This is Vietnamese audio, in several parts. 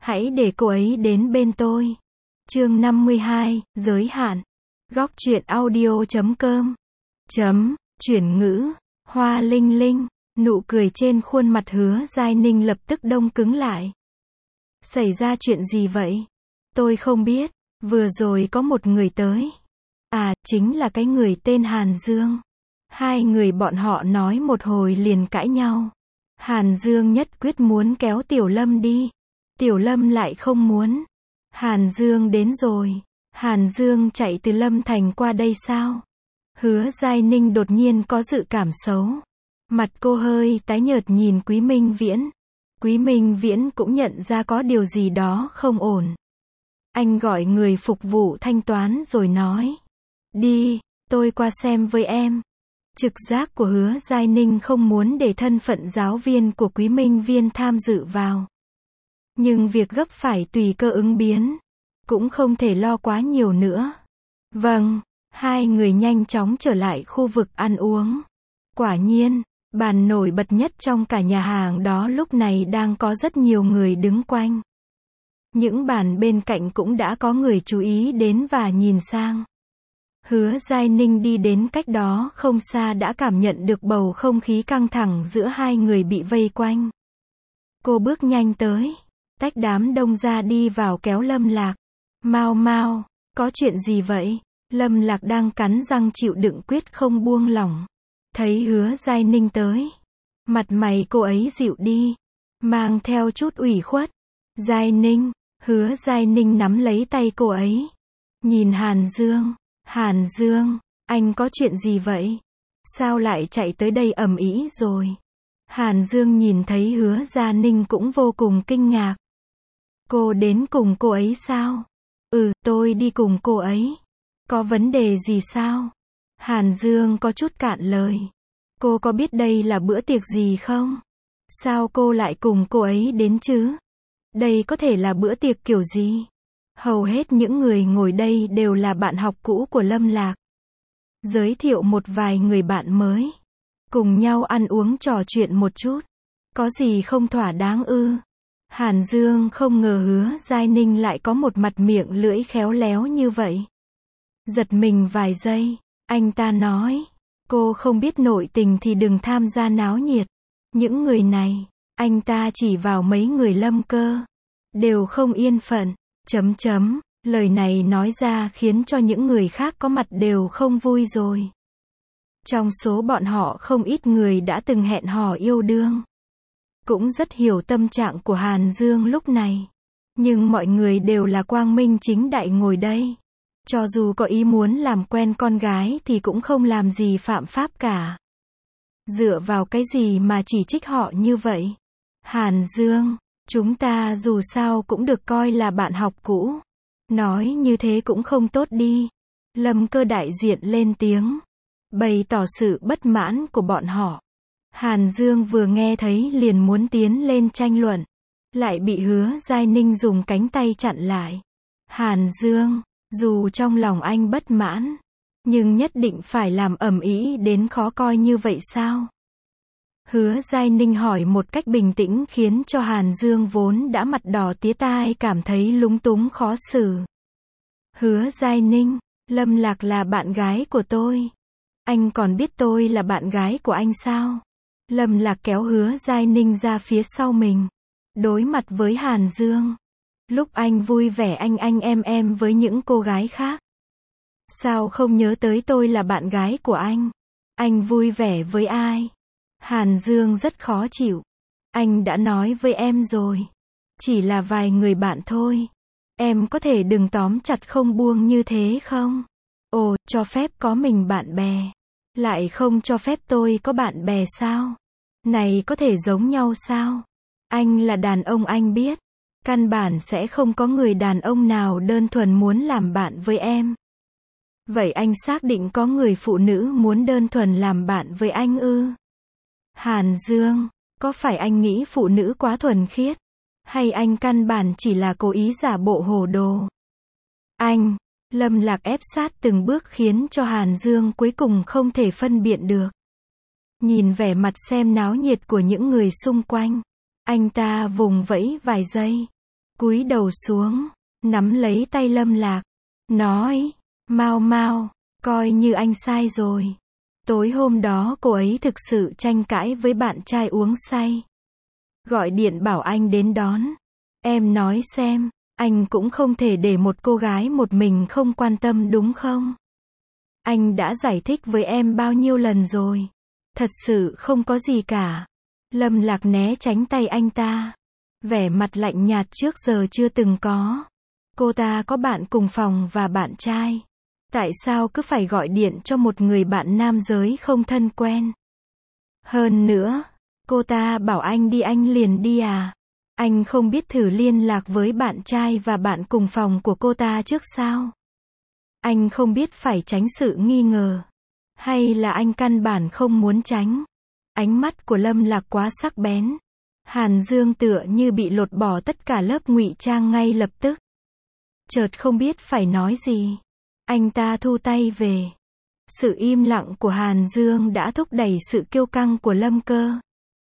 Hãy để cô ấy đến bên tôi. Chương 52, giới hạn. Góc truyện audio.com. Chuyển ngữ. Hoa linh linh. Nụ cười trên khuôn mặt Hứa Giai Ninh lập tức đông cứng lại. Xảy ra chuyện gì vậy? Tôi không biết. Vừa rồi có một người tới. À, chính là cái người tên Hàn Dương. Hai người bọn họ nói một hồi liền cãi nhau. Hàn Dương nhất quyết muốn kéo Tiểu Lâm đi. Tiểu Lâm lại không muốn. Hàn Dương đến rồi. Hàn Dương chạy từ Lâm Thành qua đây sao? Hứa Giai Ninh đột nhiên có dự cảm xấu. Mặt cô hơi tái nhợt nhìn Quý Minh Viễn. Quý Minh Viễn cũng nhận ra có điều gì đó không ổn. Anh gọi người phục vụ thanh toán rồi nói. Đi, tôi qua xem với em. Trực giác của Hứa Giai Ninh không muốn để thân phận giáo viên của Quý Minh Viễn tham dự vào. Nhưng việc gấp phải tùy cơ ứng biến. Cũng không thể lo quá nhiều nữa. Vâng, hai người nhanh chóng trở lại khu vực ăn uống. Quả nhiên, bàn nổi bật nhất trong cả nhà hàng đó lúc này đang có rất nhiều người đứng quanh. Những bàn bên cạnh cũng đã có người chú ý đến và nhìn sang. Hứa Giai Ninh đi đến cách đó không xa đã cảm nhận được bầu không khí căng thẳng giữa hai người bị vây quanh. Cô bước nhanh tới, tách đám đông ra đi vào kéo Lâm Lạc. Mau mau, có chuyện gì vậy? Lâm Lạc đang cắn răng chịu đựng quyết không buông lỏng. Thấy Hứa Giai Ninh tới, mặt mày cô ấy dịu đi, mang theo chút ủy khuất. Giai Ninh, Hứa Giai Ninh nắm lấy tay cô ấy. Nhìn Hàn Dương, Hàn Dương, anh có chuyện gì vậy? Sao lại chạy tới đây ầm ĩ rồi? Hàn Dương nhìn thấy Hứa Giai Ninh cũng vô cùng kinh ngạc. Cô đến cùng cô ấy sao? Tôi đi cùng cô ấy. Có vấn đề gì sao? Hàn Dương có chút cạn lời. Cô có biết đây là bữa tiệc gì không? Sao cô lại cùng cô ấy đến chứ? Đây có thể là bữa tiệc kiểu gì? Hầu hết những người ngồi đây đều là bạn học cũ của Lâm Lạc. Giới thiệu một vài người bạn mới. Cùng nhau ăn uống trò chuyện một chút. Có gì không thỏa đáng ư? Hàn Dương không ngờ Hứa Giai Ninh lại có một mặt miệng lưỡi khéo léo như vậy. Giật mình vài giây, anh ta nói, cô không biết nội tình thì đừng tham gia náo nhiệt. Những người này, anh ta chỉ vào mấy người Lâm Cơ, đều không yên phận, lời này nói ra khiến cho những người khác có mặt đều không vui rồi. Trong số bọn họ không ít người đã từng hẹn hò yêu đương. Cũng rất hiểu tâm trạng của Hàn Dương lúc này. Nhưng mọi người đều là quang minh chính đại ngồi đây. Cho dù có ý muốn làm quen con gái thì cũng không làm gì phạm pháp cả. Dựa vào cái gì mà chỉ trích họ như vậy? Hàn Dương, chúng ta dù sao cũng được coi là bạn học cũ. Nói như thế cũng không tốt đi. Lâm Cơ đại diện lên tiếng, bày tỏ sự bất mãn của bọn họ. Hàn Dương vừa nghe thấy liền muốn tiến lên tranh luận. Lại bị Hứa Giai Ninh dùng cánh tay chặn lại. Hàn Dương, dù trong lòng anh bất mãn, nhưng nhất định phải làm ầm ĩ đến khó coi như vậy sao? Hứa Giai Ninh hỏi một cách bình tĩnh khiến cho Hàn Dương vốn đã mặt đỏ tía tai cảm thấy lúng túng khó xử. Hứa Giai Ninh, Lâm Lạc là bạn gái của tôi. Anh còn biết tôi là bạn gái của anh sao? Lâm Lạc kéo Hứa Giai Ninh ra phía sau mình. Đối mặt với Hàn Dương. Lúc anh vui vẻ anh em với những cô gái khác. Sao không nhớ tới tôi là bạn gái của anh? Anh vui vẻ với ai? Hàn Dương rất khó chịu. Anh đã nói với em rồi. Chỉ là vài người bạn thôi. Em có thể đừng tóm chặt không buông như thế không? Ồ, cho phép có mình bạn bè. Lại không cho phép tôi có bạn bè sao? Này có thể giống nhau sao? Anh là đàn ông anh biết. Căn bản sẽ không có người đàn ông nào đơn thuần muốn làm bạn với em. Vậy anh xác định có người phụ nữ muốn đơn thuần làm bạn với anh ư? Hàn Dương, có phải anh nghĩ phụ nữ quá thuần khiết? Hay anh căn bản chỉ là cố ý giả bộ hồ đồ? Anh, Lâm Lạc ép sát từng bước khiến cho Hàn Dương cuối cùng không thể phân biệt được. Nhìn vẻ mặt xem náo nhiệt của những người xung quanh, anh ta vùng vẫy vài giây. cúi đầu xuống, nắm lấy tay Lâm Lạc, nói, Mau Mau, coi như anh sai rồi. Tối hôm đó cô ấy thực sự tranh cãi với bạn trai uống say. Gọi điện bảo anh đến đón. Em nói xem, anh cũng không thể để một cô gái một mình không quan tâm đúng không? Anh đã giải thích với em bao nhiêu lần rồi. Thật sự không có gì cả. Lâm Lạc né tránh tay anh ta. Vẻ mặt lạnh nhạt trước giờ chưa từng có. Cô ta có bạn cùng phòng và bạn trai. Tại sao cứ phải gọi điện cho một người bạn nam giới không thân quen? Hơn nữa, cô ta bảo anh đi anh liền đi à? Anh không biết thử liên lạc với bạn trai và bạn cùng phòng của cô ta trước sao? Anh không biết phải tránh sự nghi ngờ. Hay là anh căn bản không muốn tránh? Ánh mắt của Lâm Lạc quá sắc bén. Hàn Dương tựa như bị lột bỏ tất cả lớp ngụy trang ngay lập tức. Chợt không biết phải nói gì. Anh ta thu tay về. Sự im lặng của Hàn Dương đã thúc đẩy sự kiêu căng của Lâm Cơ.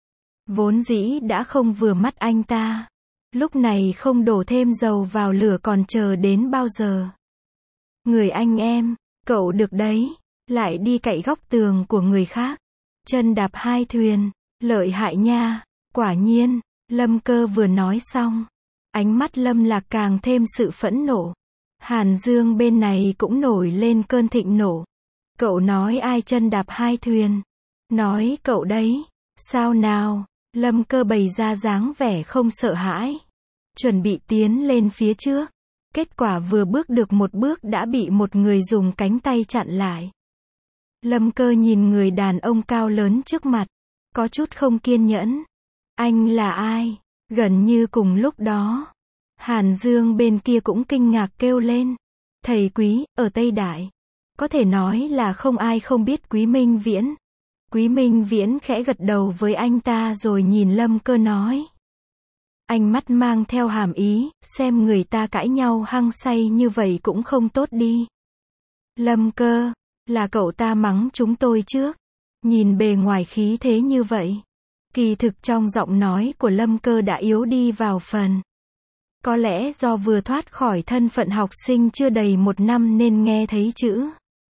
Vốn dĩ đã không vừa mắt anh ta. Lúc này không đổ thêm dầu vào lửa còn chờ đến bao giờ. Người anh em, cậu được đấy. Lại đi cậy góc tường của người khác. Chân đạp hai thuyền. Lợi hại nha. Quả nhiên, Lâm Cơ vừa nói xong. Ánh mắt Lâm Lạc càng thêm sự phẫn nộ. Hàn Dương bên này cũng nổi lên cơn thịnh nộ. Cậu nói ai chân đạp hai thuyền? Nói cậu đấy. Sao nào? Lâm Cơ bày ra dáng vẻ không sợ hãi. Chuẩn bị tiến lên phía trước. Kết quả vừa bước được một bước đã bị một người dùng cánh tay chặn lại. Lâm Cơ nhìn người đàn ông cao lớn trước mặt. Có chút không kiên nhẫn. Anh là ai? Gần như cùng lúc đó. Hàn Dương bên kia cũng kinh ngạc kêu lên. Thầy Quý, ở Tây Đại. Có thể nói là không ai không biết Quý Minh Viễn. Quý Minh Viễn khẽ gật đầu với anh ta rồi nhìn Lâm Cơ nói. Ánh mắt mang theo hàm ý, xem người ta cãi nhau hăng say như vậy cũng không tốt đi. Lâm Cơ, là cậu ta mắng chúng tôi trước. Nhìn bề ngoài khí thế như vậy. Kỳ thực trong giọng nói của Lâm Cơ đã yếu đi vào phần. Có lẽ do vừa thoát khỏi thân phận học sinh chưa đầy 1 năm nên nghe thấy chữ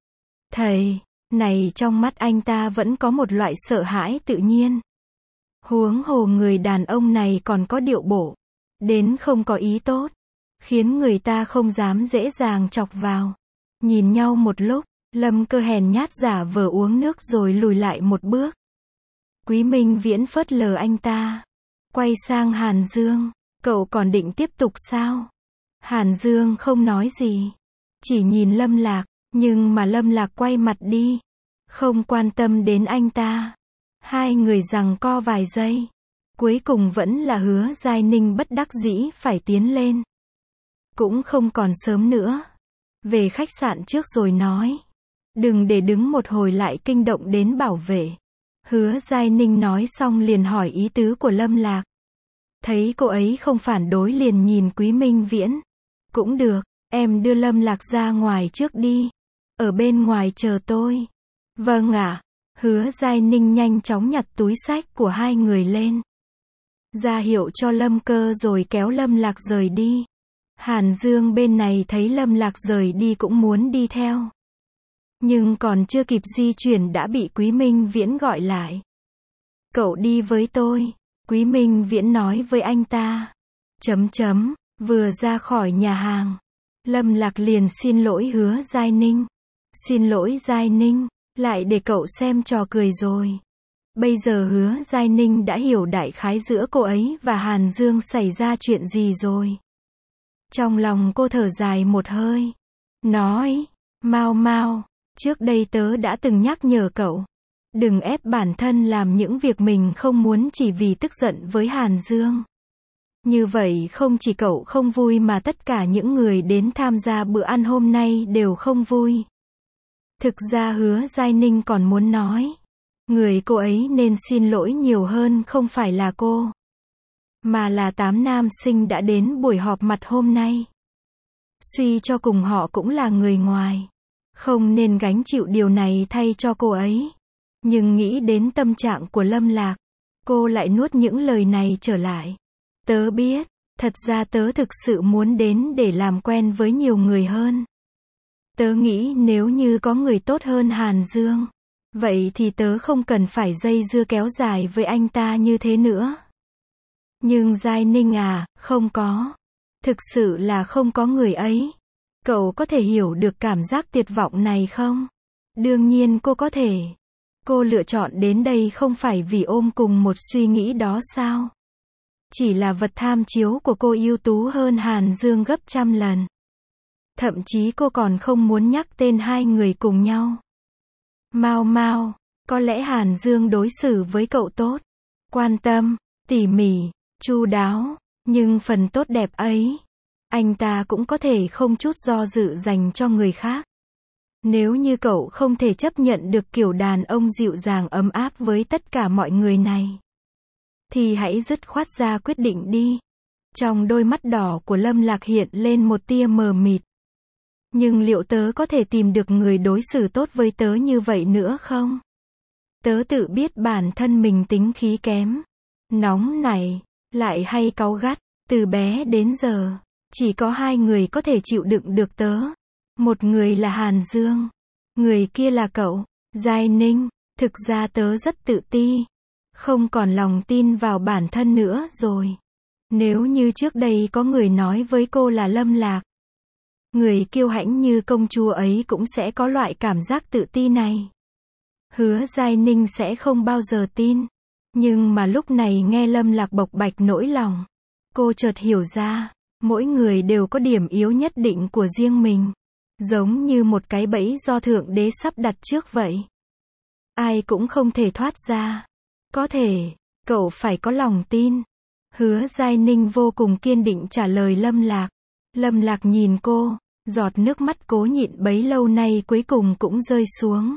thầy này trong mắt anh ta vẫn có một loại sợ hãi tự nhiên. Huống hồ người đàn ông này còn có điệu bộ đến không có ý tốt, khiến người ta không dám dễ dàng chọc vào. Nhìn nhau một lúc, Lâm Cơ hèn nhát giả vờ uống nước rồi lùi lại một bước. Quý Minh Viễn phớt lờ anh ta, quay sang Hàn Dương. Cậu còn định tiếp tục sao? Hàn Dương không nói gì. Chỉ nhìn Lâm Lạc. Nhưng mà Lâm Lạc quay mặt đi. Không quan tâm đến anh ta. Hai người giằng co vài giây. Cuối cùng vẫn là Hứa Giai Ninh bất đắc dĩ phải tiến lên. Cũng không còn sớm nữa. Về khách sạn trước rồi nói. Đừng để đứng một hồi lại kinh động đến bảo vệ. Hứa Giai Ninh nói xong liền hỏi ý tứ của Lâm Lạc. Thấy cô ấy không phản đối liền nhìn Quý Minh Viễn. Cũng được, em đưa Lâm Lạc ra ngoài trước đi. Ở bên ngoài chờ tôi. Vâng ạ. Hứa Giai Ninh nhanh chóng nhặt túi xách của hai người lên. Ra hiệu cho Lâm Cơ rồi kéo Lâm Lạc rời đi. Hàn Dương bên này thấy Lâm Lạc rời đi cũng muốn đi theo. Nhưng còn chưa kịp di chuyển đã bị Quý Minh Viễn gọi lại. Cậu đi với tôi. Quý Minh Viễn nói với anh ta. Vừa ra khỏi nhà hàng. Lâm Lạc liền xin lỗi Hứa Giai Ninh. Xin lỗi Giai Ninh, lại để cậu xem trò cười rồi. Bây giờ Hứa Giai Ninh đã hiểu đại khái giữa cô ấy và Hàn Dương xảy ra chuyện gì rồi. Trong lòng cô thở dài một hơi. Nói, Mau Mau, trước đây tớ đã từng nhắc nhở cậu. Đừng ép bản thân làm những việc mình không muốn chỉ vì tức giận với Hàn Dương. Như vậy không chỉ cậu không vui mà tất cả những người đến tham gia bữa ăn hôm nay đều không vui. Thực ra Hứa Giai Ninh còn muốn nói. Người cô ấy nên xin lỗi nhiều hơn không phải là cô. Mà là 8 nam sinh đã đến buổi họp mặt hôm nay. Suy cho cùng họ cũng là người ngoài. Không nên gánh chịu điều này thay cho cô ấy. Nhưng nghĩ đến tâm trạng của Lâm Lạc, cô lại nuốt những lời này trở lại. Tớ biết, Thật ra tớ thực sự muốn đến để làm quen với nhiều người hơn. Tớ nghĩ nếu như có người tốt hơn Hàn Dương, vậy thì tớ không cần phải dây dưa kéo dài với anh ta như thế nữa. Nhưng Giai Ninh à, không có. Thực sự là không có người ấy. Cậu có thể hiểu được cảm giác tuyệt vọng này không? Đương nhiên cô có thể. Cô lựa chọn đến đây không phải vì ôm cùng một suy nghĩ đó sao? Chỉ là vật tham chiếu của cô ưu tú hơn Hàn Dương gấp trăm lần. Thậm chí cô còn không muốn nhắc tên hai người cùng nhau. Mao Mao, có lẽ Hàn Dương đối xử với cậu tốt, quan tâm, tỉ mỉ, chu đáo, nhưng phần tốt đẹp ấy, anh ta cũng có thể không chút do dự dành cho người khác. Nếu như cậu không thể chấp nhận được kiểu đàn ông dịu dàng ấm áp với tất cả mọi người này, thì hãy dứt khoát ra quyết định đi. Trong đôi mắt đỏ của Lâm Lạc hiện lên một tia mờ mịt. Nhưng liệu tớ có thể tìm được người đối xử tốt với tớ như vậy nữa không? Tớ tự biết bản thân mình tính khí kém, nóng nảy, lại hay cáu gắt. Từ bé đến giờ, chỉ có hai người có thể chịu đựng được tớ. Một người là Hàn Dương, người kia là cậu, Giai Ninh. Thực ra tớ rất tự ti, không còn lòng tin vào bản thân nữa rồi. Nếu như trước đây có người nói với cô là Lâm Lạc, người kiêu hãnh như công chúa ấy cũng sẽ có loại cảm giác tự ti này. Hứa Giai Ninh sẽ không bao giờ tin. Nhưng mà lúc này nghe Lâm Lạc bộc bạch nỗi lòng, cô chợt hiểu ra, mỗi người đều có điểm yếu nhất định của riêng mình. Giống như một cái bẫy do Thượng Đế sắp đặt trước vậy. Ai cũng không thể thoát ra. Có thể, cậu phải có lòng tin. Hứa Giai Ninh vô cùng kiên định trả lời Lâm Lạc. Lâm Lạc nhìn cô, giọt nước mắt cố nhịn bấy lâu nay cuối cùng cũng rơi xuống.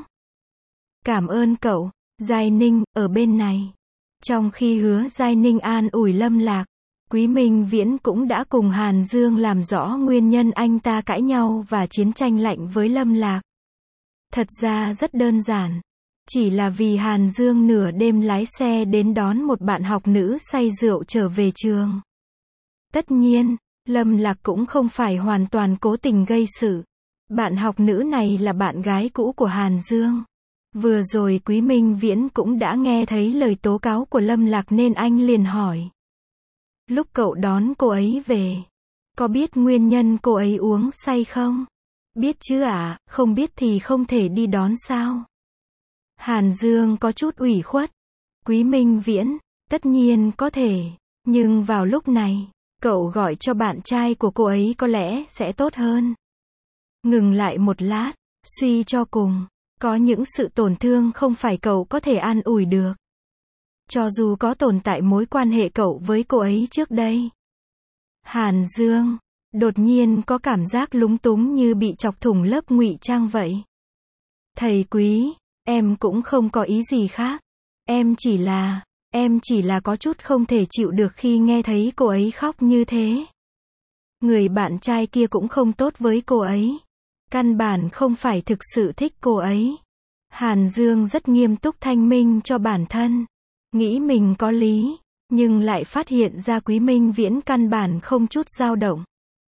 Cảm ơn cậu, Giai Ninh, ở bên này. Trong khi Hứa Giai Ninh an ủi Lâm Lạc, Quý Minh Viễn cũng đã cùng Hàn Dương làm rõ nguyên nhân anh ta cãi nhau và chiến tranh lạnh với Lâm Lạc. Thật ra rất đơn giản. Chỉ là vì Hàn Dương nửa đêm lái xe đến đón một bạn học nữ say rượu trở về trường. Tất nhiên, Lâm Lạc cũng không phải hoàn toàn cố tình gây sự. Bạn học nữ này là bạn gái cũ của Hàn Dương. Vừa rồi Quý Minh Viễn cũng đã nghe thấy lời tố cáo của Lâm Lạc nên anh liền hỏi. Lúc cậu đón cô ấy về, có biết nguyên nhân cô ấy uống say không? Biết chứ ạ, không biết thì không thể đi đón sao? Hàn Dương có chút ủy khuất. Quý Minh Viễn, tất nhiên có thể, nhưng vào lúc này, cậu gọi cho bạn trai của cô ấy có lẽ sẽ tốt hơn. Ngừng lại một lát, suy cho cùng, có những sự tổn thương không phải cậu có thể an ủi được. Cho dù có tồn tại mối quan hệ cậu với cô ấy trước đây. Hàn Dương, đột nhiên có cảm giác lúng túng như bị chọc thủng lớp ngụy trang vậy. Thầy Quý, em cũng không có ý gì khác. Em chỉ là có chút không thể chịu được khi nghe thấy cô ấy khóc như thế. Người bạn trai kia cũng không tốt với cô ấy. Căn bản không phải thực sự thích cô ấy. Hàn Dương rất nghiêm túc thanh minh cho bản thân. Nghĩ mình có lý, nhưng lại phát hiện ra Quý Minh Viễn căn bản không chút dao động.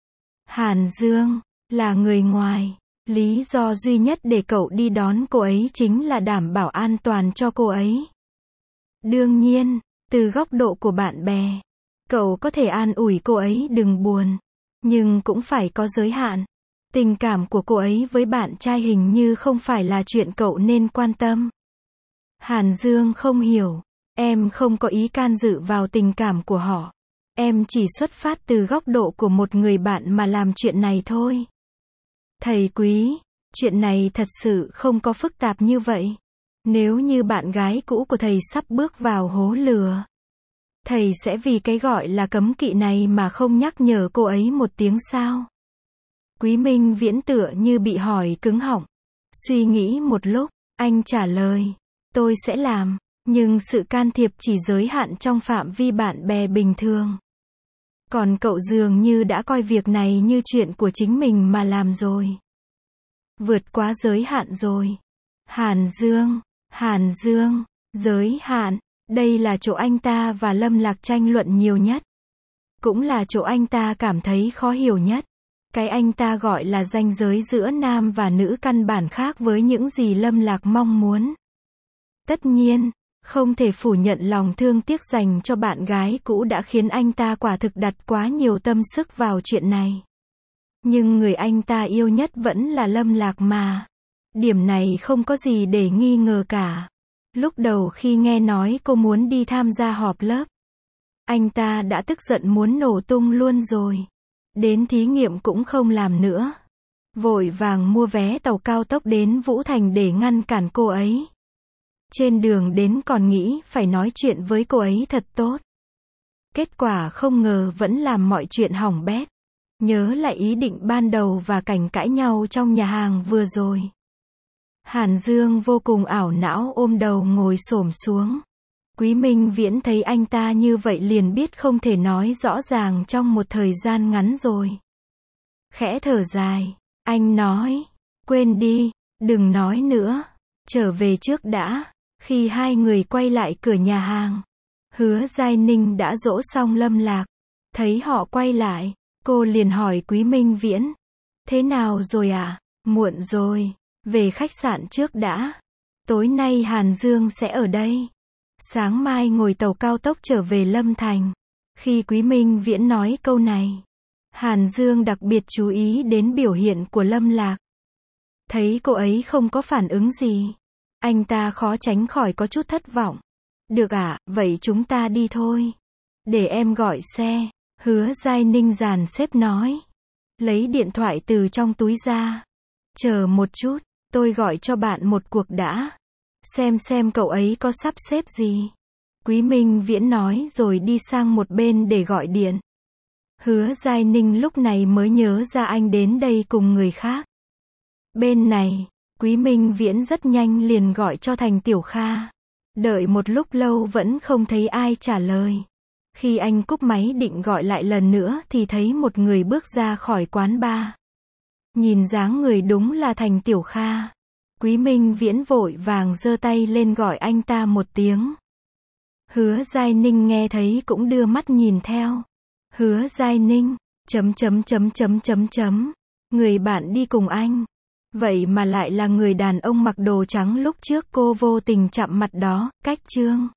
Hàn Dương, là người ngoài, lý do duy nhất để cậu đi đón cô ấy chính là đảm bảo an toàn cho cô ấy. Đương nhiên, từ góc độ của bạn bè, cậu có thể an ủi cô ấy đừng buồn, nhưng cũng phải có giới hạn. Tình cảm của cô ấy với bạn trai hình như không phải là chuyện cậu nên quan tâm. Hàn Dương không hiểu. Em không có ý can dự vào tình cảm của họ. Em chỉ xuất phát từ góc độ của một người bạn mà làm chuyện này thôi. Thầy Quý, chuyện này thật sự không có phức tạp như vậy. Nếu như bạn gái cũ của thầy sắp bước vào hố lửa, thầy sẽ vì cái gọi là cấm kỵ này mà không nhắc nhở cô ấy một tiếng sao? Quý Minh Viễn tựa như bị hỏi cứng họng. Suy nghĩ một lúc, anh trả lời, tôi sẽ làm. Nhưng sự can thiệp chỉ giới hạn trong phạm vi bạn bè bình thường. Còn cậu dường như đã coi việc này như chuyện của chính mình mà làm rồi. Vượt quá giới hạn rồi. Hàn Dương, giới hạn, đây là chỗ anh ta và Lâm Lạc tranh luận nhiều nhất. Cũng là chỗ anh ta cảm thấy khó hiểu nhất. Cái anh ta gọi là ranh giới giữa nam và nữ căn bản khác với những gì Lâm Lạc mong muốn. Tất nhiên, không thể phủ nhận lòng thương tiếc dành cho bạn gái cũ đã khiến anh ta quả thực đặt quá nhiều tâm sức vào chuyện này. Nhưng người anh ta yêu nhất vẫn là Lâm Lạc mà. Điểm này không có gì để nghi ngờ cả. Lúc đầu khi nghe nói cô muốn đi tham gia họp lớp, anh ta đã tức giận muốn nổ tung luôn rồi. Đến thí nghiệm cũng không làm nữa. Vội vàng mua vé tàu cao tốc đến Vũ Thành để ngăn cản cô ấy. Trên đường đến còn nghĩ phải nói chuyện với cô ấy thật tốt. Kết quả không ngờ vẫn làm mọi chuyện hỏng bét. Nhớ lại ý định ban đầu và cảnh cãi nhau trong nhà hàng vừa rồi. Hàn Dương vô cùng ảo não ôm đầu ngồi xổm xuống. Quý Minh Viễn thấy anh ta như vậy liền biết không thể nói rõ ràng trong một thời gian ngắn rồi. Khẽ thở dài, anh nói, quên đi, đừng nói nữa, trở về trước đã. Khi hai người quay lại cửa nhà hàng, Hứa Giai Ninh đã dỗ xong Lâm Lạc. Thấy họ quay lại, cô liền hỏi Quý Minh Viễn, thế nào rồi ạ? Muộn rồi, về khách sạn trước đã. Tối nay Hàn Dương sẽ ở đây. Sáng mai ngồi tàu cao tốc trở về Lâm Thành. Khi Quý Minh Viễn nói câu này, Hàn Dương đặc biệt chú ý đến biểu hiện của Lâm Lạc. Thấy cô ấy không có phản ứng gì, anh ta khó tránh khỏi có chút thất vọng. Được ạ, vậy chúng ta đi thôi. Để em gọi xe. Hứa Giai Ninh dàn xếp nói. Lấy điện thoại từ trong túi ra. Chờ một chút, tôi gọi cho bạn một cuộc đã. Xem cậu ấy có sắp xếp gì. Quý Minh Viễn nói rồi đi sang một bên để gọi điện. Hứa Giai Ninh lúc này mới nhớ ra anh đến đây cùng người khác. Bên này, Quý Minh Viễn rất nhanh liền gọi cho Thành Tiểu Kha. Đợi một lúc lâu vẫn không thấy ai trả lời. Khi anh cúp máy định gọi lại lần nữa thì thấy một người bước ra khỏi quán bar. Nhìn dáng người đúng là Thành Tiểu Kha. Quý Minh Viễn vội vàng giơ tay lên gọi anh ta một tiếng. Hứa Giai Ninh nghe thấy cũng đưa mắt nhìn theo. Hứa Giai Ninh, người bạn đi cùng anh. Vậy mà lại là người đàn ông mặc đồ trắng lúc trước cô vô tình chạm mặt đó, Cách Trương.